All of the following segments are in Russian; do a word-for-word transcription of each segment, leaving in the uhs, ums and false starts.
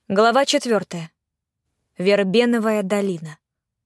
Глава четвертая. Вербеновая долина.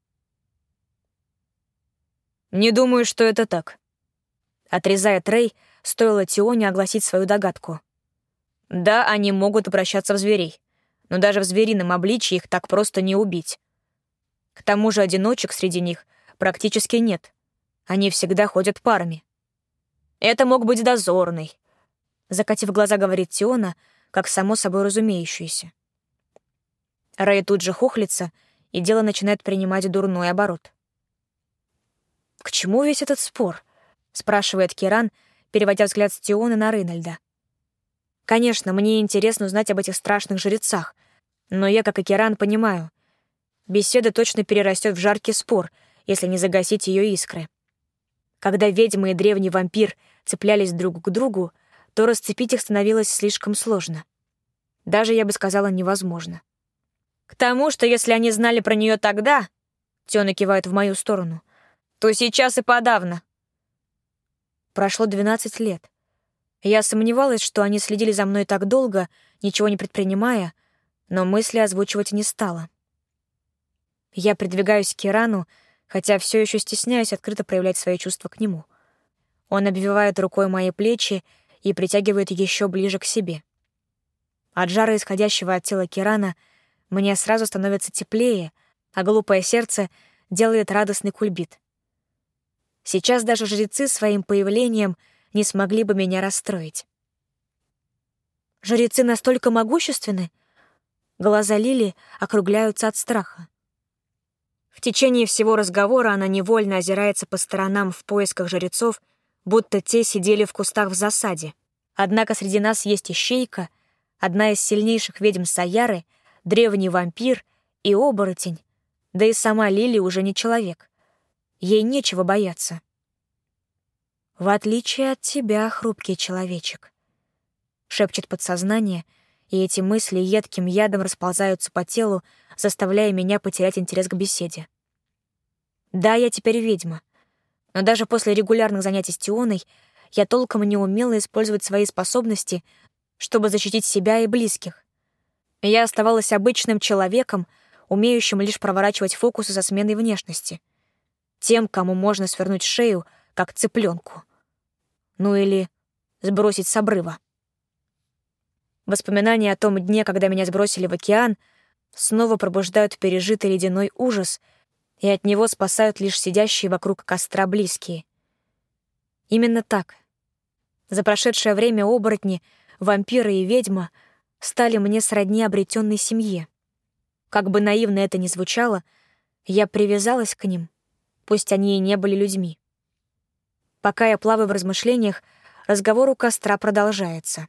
«Не думаю, что это так», — отрезает Рэй, стоило Тионе огласить свою догадку. «Да, они могут обращаться в зверей, но даже в зверином обличье их так просто не убить. К тому же одиночек среди них практически нет. Они всегда ходят парами. Это мог быть дозорный», — закатив глаза, говорит Тиона, как само собой разумеющееся. Рэй тут же хохлится, и дело начинает принимать дурной оборот. «К чему весь этот спор?» — спрашивает Киран, переводя взгляд с Тионы на Рейнольда. «Конечно, мне интересно узнать об этих страшных жрецах, но я, как и Киран, понимаю, беседа точно перерастет в жаркий спор, если не загасить ее искры. Когда ведьма и древний вампир цеплялись друг к другу, то расцепить их становилось слишком сложно. Даже, я бы сказала, невозможно. К тому, что если они знали про нее тогда, Тёна кивает в мою сторону, то сейчас и подавно. Прошло двенадцать лет. Я сомневалась, что они следили за мной так долго, ничего не предпринимая, но мысли озвучивать не стала. Я придвигаюсь к Кирану, хотя все еще стесняюсь открыто проявлять свои чувства к нему. Он обвивает рукой мои плечи и притягивает еще ближе к себе. От жара, исходящего от тела Кирана, мне сразу становится теплее, а глупое сердце делает радостный кульбит. Сейчас даже жрецы своим появлением не смогли бы меня расстроить. Жрецы настолько могущественны? Глаза Лили округляются от страха. В течение всего разговора она невольно озирается по сторонам в поисках жрецов, будто те сидели в кустах в засаде. Однако среди нас есть ищейка, одна из сильнейших ведьм Саяры, древний вампир и оборотень, да и сама Лили уже не человек. Ей нечего бояться. «В отличие от тебя, хрупкий человечек», — шепчет подсознание, и эти мысли едким ядом расползаются по телу, заставляя меня потерять интерес к беседе. Да, я теперь ведьма, но даже после регулярных занятий с Тионой я толком не умела использовать свои способности, чтобы защитить себя и близких. Я оставалась обычным человеком, умеющим лишь проворачивать фокусы со сменой внешности. Тем, кому можно свернуть шею, как цыпленку. Ну или сбросить с обрыва. Воспоминания о том дне, когда меня сбросили в океан, снова пробуждают пережитый ледяной ужас, и от него спасают лишь сидящие вокруг костра близкие. Именно так. За прошедшее время оборотни, вампиры и ведьма стали мне сродни обретенной семье. Как бы наивно это ни звучало, я привязалась к ним, пусть они и не были людьми. Пока я плаваю в размышлениях, разговор у костра продолжается.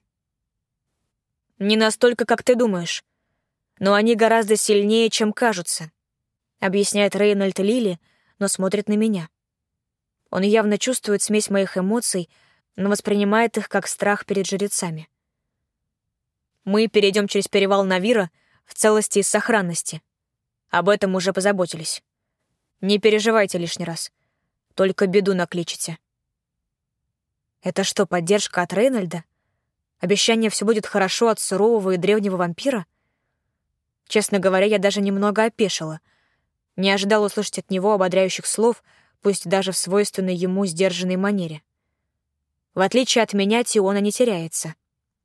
«Не настолько, как ты думаешь, но они гораздо сильнее, чем кажутся», объясняет Рейнольд Лили, но смотрит на меня. Он явно чувствует смесь моих эмоций, но воспринимает их как страх перед жрецами. «Мы перейдем через перевал Навира в целости и сохранности. Об этом уже позаботились. Не переживайте лишний раз. Только беду накличете». Это что, поддержка от Рейнольда? Обещание все будет хорошо от сурового и древнего вампира? Честно говоря, я даже немного опешила. Не ожидала услышать от него ободряющих слов, пусть даже в свойственной ему сдержанной манере. В отличие от меня, Тиона не теряется.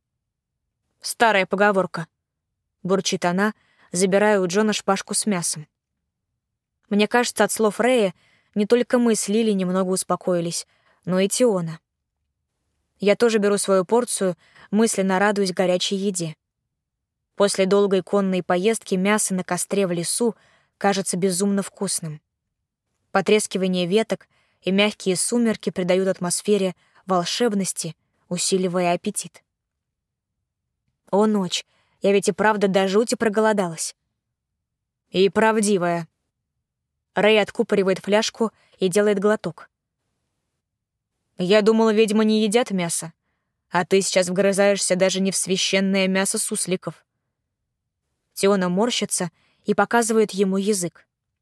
«Старая поговорка», — бурчит она, забирая у Джона шпажку с мясом. Мне кажется, от слов Рэя не только мы с Лили немного успокоились, но и Тиона. Я тоже беру свою порцию, мысленно радуясь горячей еде. После долгой конной поездки мясо на костре в лесу кажется безумно вкусным. Потрескивание веток и мягкие сумерки придают атмосфере волшебности, усиливая аппетит. О, ночь, я ведь и правда до жути проголодалась. И правдивая. Рэй откупоривает фляжку и делает глоток. «Я думала, ведьмы не едят мясо, а ты сейчас вгрызаешься даже не в священное мясо сусликов». Тиона морщится и показывает ему язык.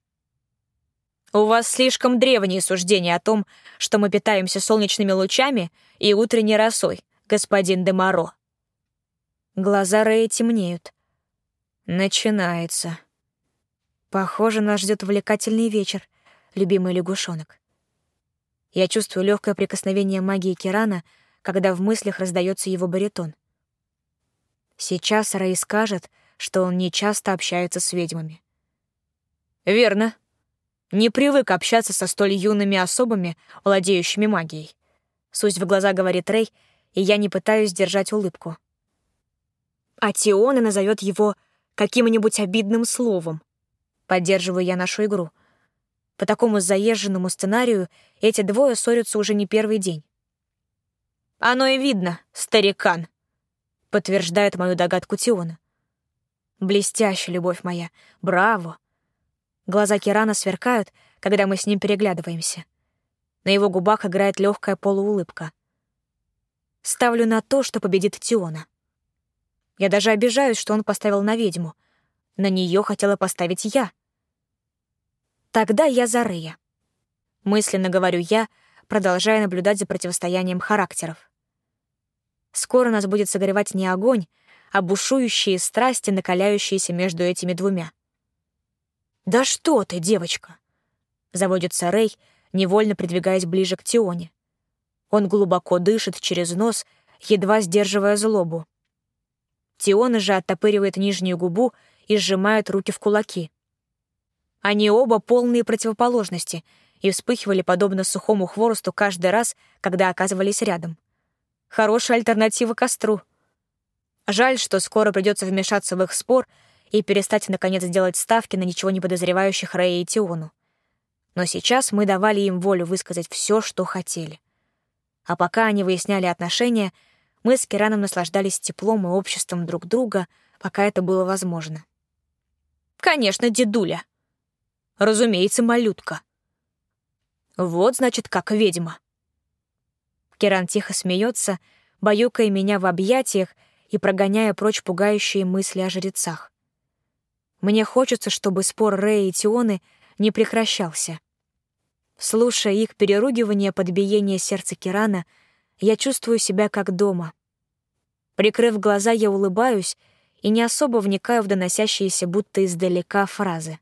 «У вас слишком древние суждения о том, что мы питаемся солнечными лучами и утренней росой, господин де Моро». Глаза Рэя темнеют. Начинается. Похоже, нас ждет увлекательный вечер, любимый лягушонок. Я чувствую легкое прикосновение магии Кирана, когда в мыслях раздается его баритон. Сейчас Рэй скажет, что он не часто общается с ведьмами. Верно. Не привык общаться со столь юными особами, владеющими магией. Суть в глаза говорит Рэй, и я не пытаюсь сдержать улыбку. А Тиона назовет его каким-нибудь обидным словом. Поддерживаю я нашу игру. По такому заезженному сценарию эти двое ссорятся уже не первый день. «Оно и видно, старикан», — подтверждает мою догадку Тиона. «Блестяще, любовь моя, браво!» Глаза Кирана сверкают, когда мы с ним переглядываемся. На его губах играет легкая полуулыбка. Ставлю на то, что победит Тиона. Я даже обижаюсь, что он поставил на ведьму. На нее хотела поставить я. Тогда я за Рэя. Мысленно говорю я, продолжая наблюдать за противостоянием характеров. Скоро нас будет согревать не огонь, а бушующие страсти, накаляющиеся между этими двумя. «Да что ты, девочка!» — заводится Рэй, невольно придвигаясь ближе к Тионе. Он глубоко дышит через нос, едва сдерживая злобу. Тиона же оттопыривает нижнюю губу и сжимает руки в кулаки. Они оба полные противоположности и вспыхивали подобно сухому хворосту каждый раз, когда оказывались рядом. Хорошая альтернатива костру. Жаль, что скоро придется вмешаться в их спор и перестать, наконец, делать ставки на ничего не подозревающих Рэя и Тиону. Но сейчас мы давали им волю высказать все, что хотели. А пока они выясняли отношения, мы с Кираном наслаждались теплом и обществом друг друга, пока это было возможно. Конечно, дедуля. Разумеется, малютка. Вот, значит, как ведьма. Киран тихо смеется, баюкая меня в объятиях и прогоняя прочь пугающие мысли о жрецах. Мне хочется, чтобы спор Рэя и Тионы не прекращался. Слушая их переругивание под биение сердца Кирана, я чувствую себя как дома. Прикрыв глаза, я улыбаюсь и не особо вникаю в доносящиеся будто издалека фразы.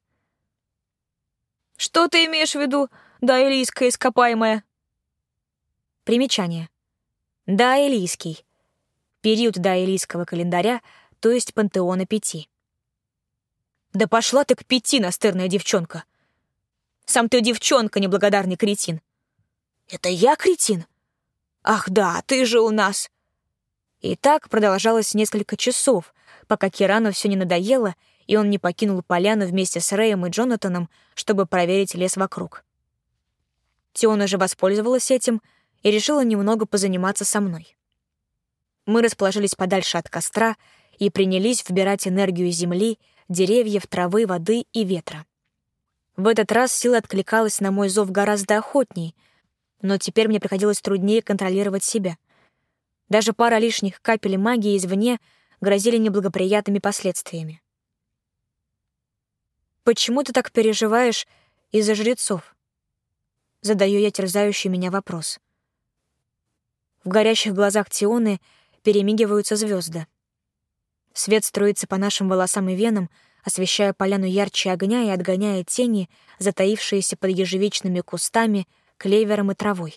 «Что ты имеешь в виду, даэлийская ископаемая?» Примечание. Даэлийский. Период даэлийского календаря, то есть пантеона пяти. «Да пошла ты к пяти, настырная девчонка! Сам ты девчонка, неблагодарный кретин!» «Это я кретин? Ах да, ты же у нас!» И так продолжалось несколько часов, пока Кирану все не надоело, и он не покинул поляну вместе с Рэем и Джонатаном, чтобы проверить лес вокруг. Тиона же воспользовалась этим и решила немного позаниматься со мной. Мы расположились подальше от костра и принялись вбирать энергию земли, деревьев, травы, воды и ветра. В этот раз сила откликалась на мой зов гораздо охотней, но теперь мне приходилось труднее контролировать себя. Даже пара лишних капель магии извне грозили неблагоприятными последствиями. «Почему ты так переживаешь из-за жрецов?» Задаю я терзающий меня вопрос. В горящих глазах Тионы перемигиваются звезды. Свет струится по нашим волосам и венам, освещая поляну ярче огня и отгоняя тени, затаившиеся под ежевичными кустами, клевером и травой.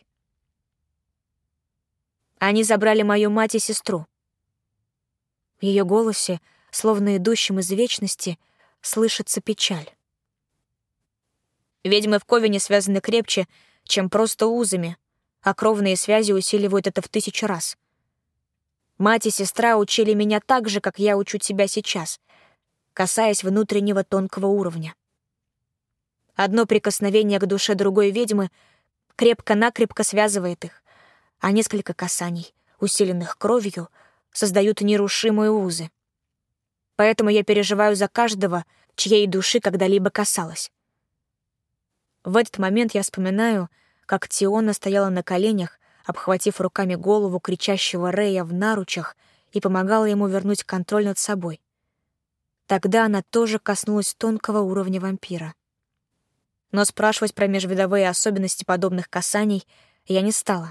Они забрали мою мать и сестру. В ее голосе, словно идущем из вечности, слышится печаль. Ведьмы в Ковине связаны крепче, чем просто узами, а кровные связи усиливают это в тысячу раз. Мать и сестра учили меня так же, как я учу тебя сейчас, касаясь внутреннего тонкого уровня. Одно прикосновение к душе другой ведьмы крепко-накрепко связывает их, а несколько касаний, усиленных кровью, создают нерушимые узы. Поэтому я переживаю за каждого, чьей души когда-либо касалась. В этот момент я вспоминаю, как Тиона стояла на коленях, обхватив руками голову кричащего Рэя в наручах и помогала ему вернуть контроль над собой. Тогда она тоже коснулась тонкого уровня вампира. Но спрашивать про межвидовые особенности подобных касаний я не стала.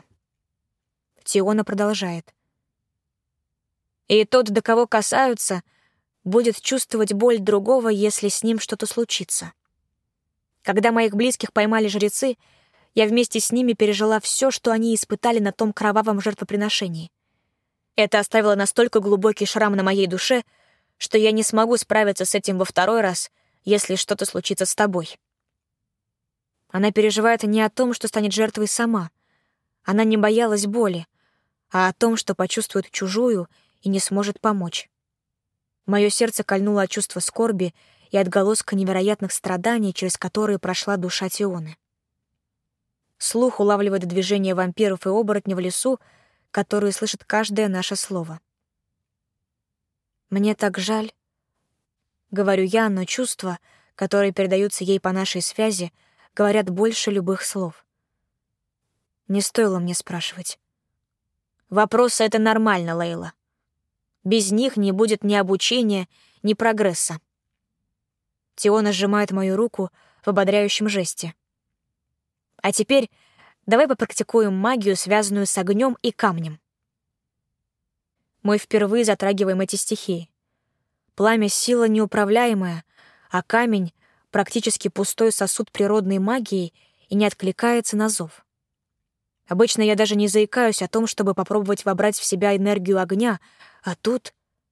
Тиона продолжает. И тот, до кого касаются, будет чувствовать боль другого, если с ним что-то случится. Когда моих близких поймали жрецы, я вместе с ними пережила все, что они испытали на том кровавом жертвоприношении. Это оставило настолько глубокий шрам на моей душе, что я не смогу справиться с этим во второй раз, если что-то случится с тобой. Она переживает не о том, что станет жертвой сама. Она не боялась боли, а о том, что почувствует чужую и не сможет помочь. Мое сердце кольнуло от чувства скорби и отголоска невероятных страданий, через которые прошла душа Тионы. Слух улавливает движения вампиров и оборотней в лесу, которые слышат каждое наше слово. «Мне так жаль», — говорю я, но чувства, которые передаются ей по нашей связи, говорят больше любых слов. Не стоило мне спрашивать. Вопросы — это нормально, Лейла. Без них не будет ни обучения, ни прогресса. Тиона сжимает мою руку в ободряющем жесте. А теперь давай попрактикуем магию, связанную с огнем и камнем. Мы впервые затрагиваем эти стихии. Пламя — сила неуправляемая, а камень — практически пустой сосуд природной магии и не откликается на зов. Обычно я даже не заикаюсь о том, чтобы попробовать вобрать в себя энергию огня, а тут...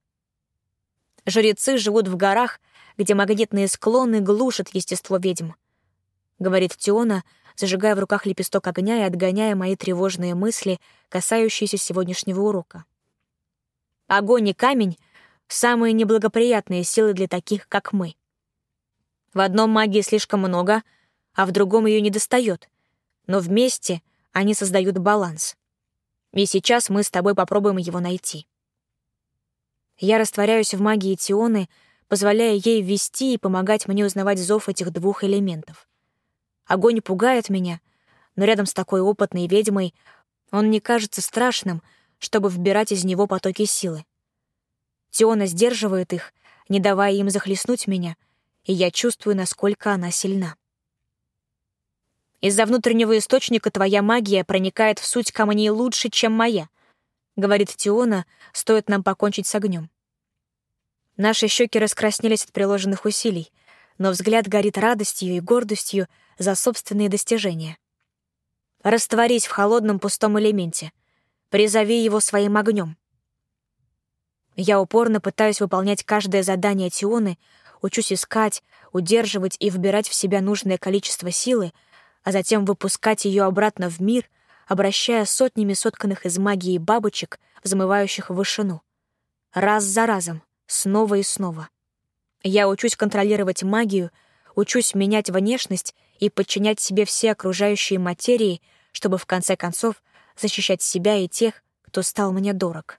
Жрецы живут в горах, где магнитные склоны глушат естество ведьм, — говорит Тиона, зажигая в руках лепесток огня и отгоняя мои тревожные мысли, касающиеся сегодняшнего урока. Огонь и камень — самые неблагоприятные силы для таких, как мы. В одном магии слишком много, а в другом ее недостает, но вместе они создают баланс. И сейчас мы с тобой попробуем его найти. Я растворяюсь в магии Тионы, позволяя ей вести и помогать мне узнавать зов этих двух элементов. Огонь пугает меня, но рядом с такой опытной ведьмой он не кажется страшным, чтобы вбирать из него потоки силы. Тиона сдерживает их, не давая им захлестнуть меня, и я чувствую, насколько она сильна. «Из-за внутреннего источника твоя магия проникает в суть камней лучше, чем моя», — говорит Тиона, стоит нам покончить с огнем. Наши щеки раскраснелись от приложенных усилий, но взгляд горит радостью и гордостью за собственные достижения. Растворись в холодном пустом элементе. Призови его своим огнем. Я упорно пытаюсь выполнять каждое задание Тионы, учусь искать, удерживать и вбирать в себя нужное количество силы, а затем выпускать ее обратно в мир, обращая сотнями сотканных из магии бабочек, взмывающих в вышину. Раз за разом, снова и снова. Я учусь контролировать магию, учусь менять внешность и подчинять себе все окружающие материи, чтобы в конце концов защищать себя и тех, кто стал мне дорог.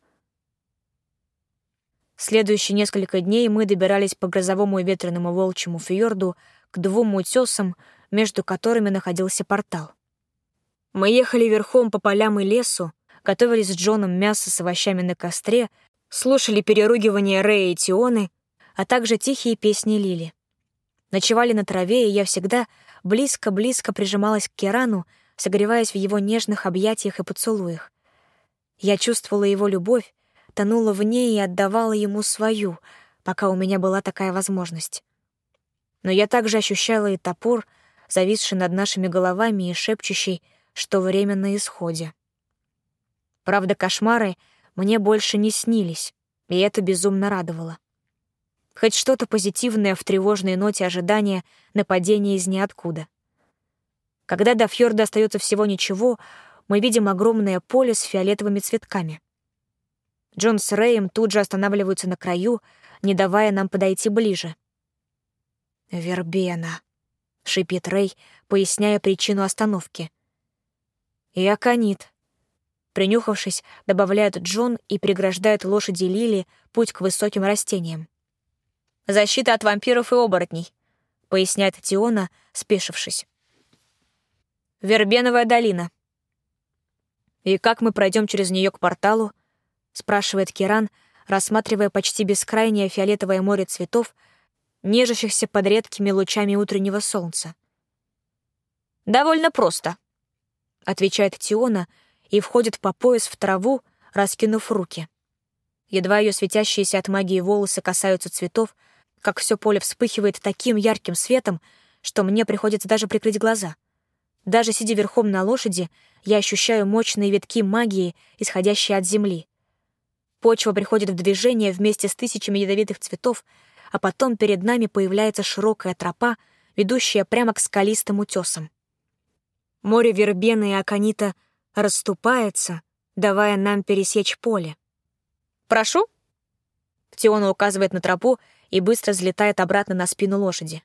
Следующие несколько дней мы добирались по грозовому и ветреному волчьему фьорду к двум утесам, между которыми находился портал. Мы ехали верхом по полям и лесу, готовили с Джоном мясо с овощами на костре, слушали переругивания Рэя и Тионы, а также тихие песни Лили. Ночевали на траве, и я всегда близко-близко прижималась к Кирану, согреваясь в его нежных объятиях и поцелуях. Я чувствовала его любовь, тонула в ней и отдавала ему свою, пока у меня была такая возможность. Но я также ощущала и топор, зависший над нашими головами и шепчущий, что время на исходе. Правда, кошмары мне больше не снились, и это безумно радовало. Хоть что-то позитивное в тревожной ноте ожидания нападения из ниоткуда. Когда до фьорда остается всего ничего, мы видим огромное поле с фиолетовыми цветками. Джон с Рэем тут же останавливаются на краю, не давая нам подойти ближе. «Вербена», — шипит Рэй, поясняя причину остановки. «И аконит», — принюхавшись, добавляет Джон и преграждает лошади Лили путь к высоким растениям. «Защита от вампиров и оборотней», — поясняет Тиона, спешившись. «Вербеновая долина». «И как мы пройдем через нее к порталу?» — спрашивает Киран, рассматривая почти бескрайнее фиолетовое море цветов, нежащихся под редкими лучами утреннего солнца. «Довольно просто», — отвечает Тиона и входит по пояс в траву, раскинув руки. Едва ее светящиеся от магии волосы касаются цветов, как все поле вспыхивает таким ярким светом, что мне приходится даже прикрыть глаза. Даже сидя верхом на лошади, я ощущаю мощные витки магии, исходящие от земли. Почва приходит в движение вместе с тысячами ядовитых цветов, а потом перед нами появляется широкая тропа, ведущая прямо к скалистым утесам. Море вербены и аконита расступается, давая нам пересечь поле. «Прошу?» Тиона указывает на тропу и быстро взлетает обратно на спину лошади.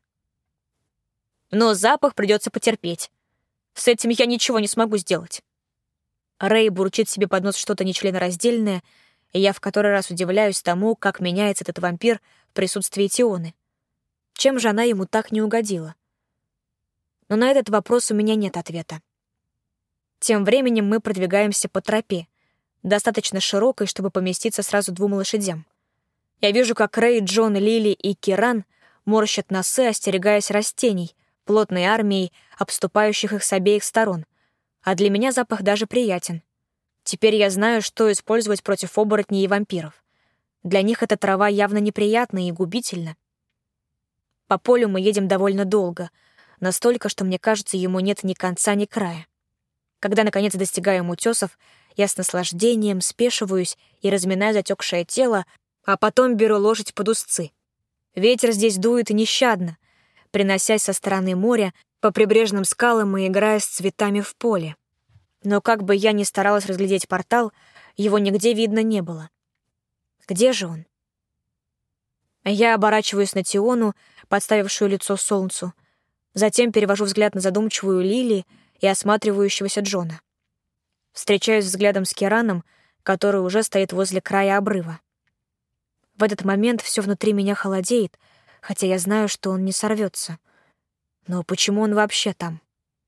«Но запах придется потерпеть. С этим я ничего не смогу сделать». Рэй бурчит себе под нос что-то нечленораздельное, и я в который раз удивляюсь тому, как меняется этот вампир в присутствии Тионы. Чем же она ему так не угодила? Но на этот вопрос у меня нет ответа. Тем временем мы продвигаемся по тропе, достаточно широкой, чтобы поместиться сразу двум лошадям. Я вижу, как Рэй, Джон, Лили и Киран морщат носы, остерегаясь растений, плотной армией, обступающих их с обеих сторон. А для меня запах даже приятен. Теперь я знаю, что использовать против оборотней и вампиров. Для них эта трава явно неприятна и губительна. По полю мы едем довольно долго, настолько, что, мне кажется, ему нет ни конца, ни края. Когда, наконец, достигаем утесов, я с наслаждением спешиваюсь и разминаю затекшее тело, а потом беру лошадь под узцы. Ветер здесь дует нещадно, приносясь со стороны моря по прибрежным скалам и играя с цветами в поле. Но как бы я ни старалась разглядеть портал, его нигде видно не было. Где же он? Я оборачиваюсь на Тиону, подставившую лицо солнцу, затем перевожу взгляд на задумчивую Лили и осматривающегося Джона. Встречаюсь взглядом с Кираном, который уже стоит возле края обрыва. В этот момент все внутри меня холодеет, хотя я знаю, что он не сорвется. Но почему он вообще там?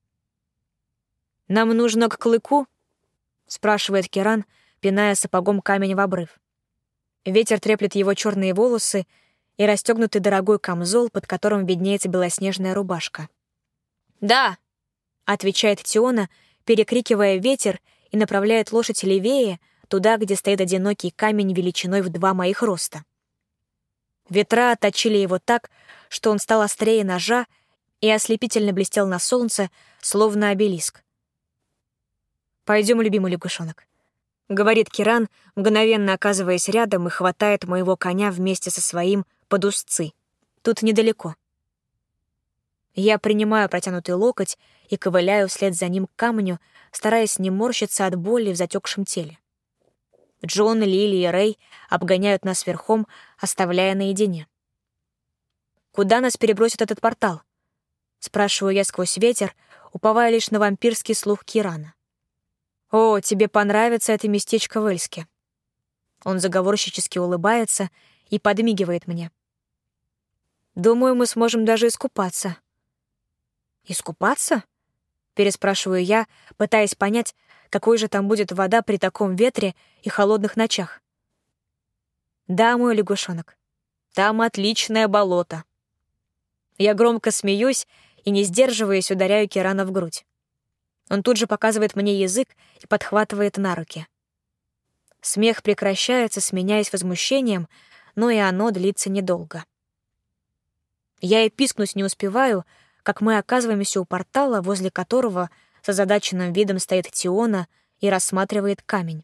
«Нам нужно к клыку?» — спрашивает Киран, пиная сапогом камень в обрыв. Ветер треплет его черные волосы и расстегнутый дорогой камзол, под которым виднеется белоснежная рубашка. «Да!» — отвечает Тиона, перекрикивая ветер, и направляет лошадь левее, туда, где стоит одинокий камень величиной в два моих роста. Ветра отточили его так, что он стал острее ножа и ослепительно блестел на солнце, словно обелиск. «Пойдем, любимый лягушонок», — говорит Киран, мгновенно оказываясь рядом и хватает моего коня вместе со своим под узцы. Тут недалеко. Я принимаю протянутый локоть и ковыляю вслед за ним к камню, стараясь не морщиться от боли в затекшем теле. Джон, Лили и Рэй обгоняют нас верхом, оставляя наедине. «Куда нас перебросит этот портал?» — спрашиваю я сквозь ветер, уповая лишь на вампирский слух Кирана. «О, тебе понравится это местечко в Эльске». Он заговорщически улыбается и подмигивает мне. «Думаю, мы сможем даже искупаться». «Искупаться?» — переспрашиваю я, пытаясь понять, какой же там будет вода при таком ветре и холодных ночах. «Да, мой лягушонок, там отличное болото». Я громко смеюсь и, не сдерживаясь, ударяю Кирана в грудь. Он тут же показывает мне язык и подхватывает на руки. Смех прекращается, сменяясь возмущением, но и оно длится недолго. Я и пискнуть не успеваю, как мы оказываемся у портала, возле которого с озадаченным видом стоит Тиона и рассматривает камень.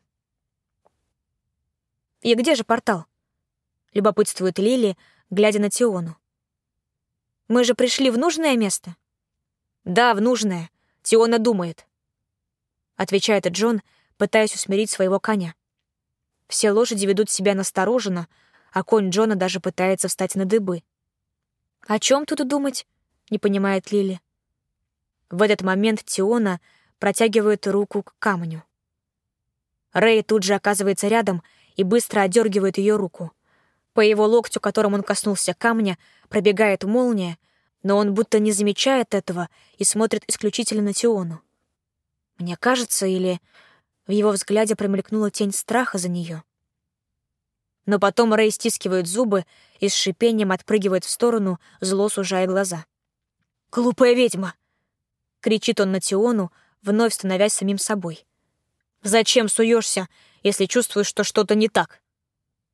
«И где же портал?» — любопытствует Лили, глядя на Тиону. «Мы же пришли в нужное место?» «Да, в нужное. Тиона думает», — отвечает Джон, пытаясь усмирить своего коня. Все лошади ведут себя настороженно, а конь Джона даже пытается встать на дыбы. «О чем тут думать?» — не понимает Лили. В этот момент Тиона протягивает руку к камню. Рэй тут же оказывается рядом и быстро отдергивает ее руку. По его локтю, которым он коснулся камня, пробегает молния, но он будто не замечает этого и смотрит исключительно на Тиону. Мне кажется, или в его взгляде промелькнула тень страха за нее. Но потом Рэй стискивает зубы и с шипением отпрыгивает в сторону, зло сужая глаза. «Глупая ведьма!» — кричит он на Тиону, вновь становясь самим собой. «Зачем суешься, если чувствуешь, что что-то не так?»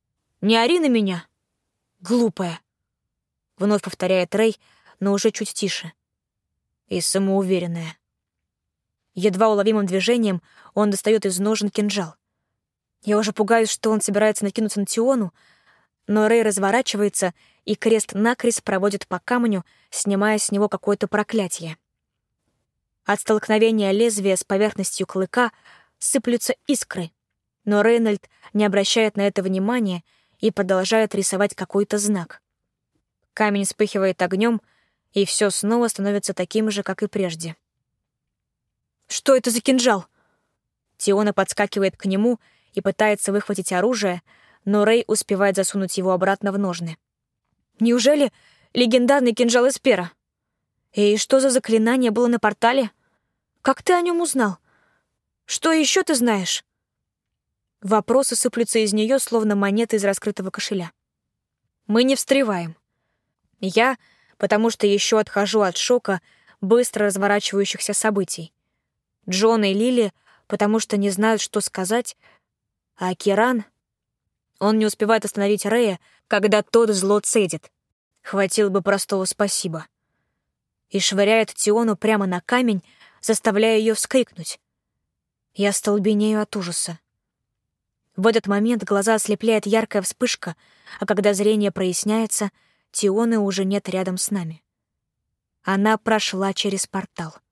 Не ори на меня, глупая!» — вновь повторяет Рэй, но уже чуть тише. И самоуверенная. Едва уловимым движением он достает из ножен кинжал. Я уже пугаюсь, что он собирается накинуться на Тиону, но Рэй разворачивается и крест-накрест проводит по камню, снимая с него какое-то проклятие. От столкновения лезвия с поверхностью клыка сыплются искры, но Рейнольд не обращает на это внимания и продолжает рисовать какой-то знак. Камень вспыхивает огнем, и все снова становится таким же, как и прежде. «Что это за кинжал?» Тиона подскакивает к нему и пытается выхватить оружие, но Рэй успевает засунуть его обратно в ножны. «Неужели легендарный кинжал Эспера? И что за заклинание было на портале? Как ты о нем узнал? Что еще ты знаешь?» Вопросы сыплются из нее, словно монеты из раскрытого кошеля. Мы не встреваем. Я, потому что еще отхожу от шока быстро разворачивающихся событий. Джон и Лили, потому что не знают, что сказать. А Киран... Он не успевает остановить Рэя, когда тот зло цедит. Хватило бы простого спасибо. И швыряет Тиону прямо на камень, заставляя ее вскрикнуть. Я столбенею от ужаса. В этот момент глаза ослепляет яркая вспышка, а когда зрение проясняется, Тионы уже нет рядом с нами. Она прошла через портал.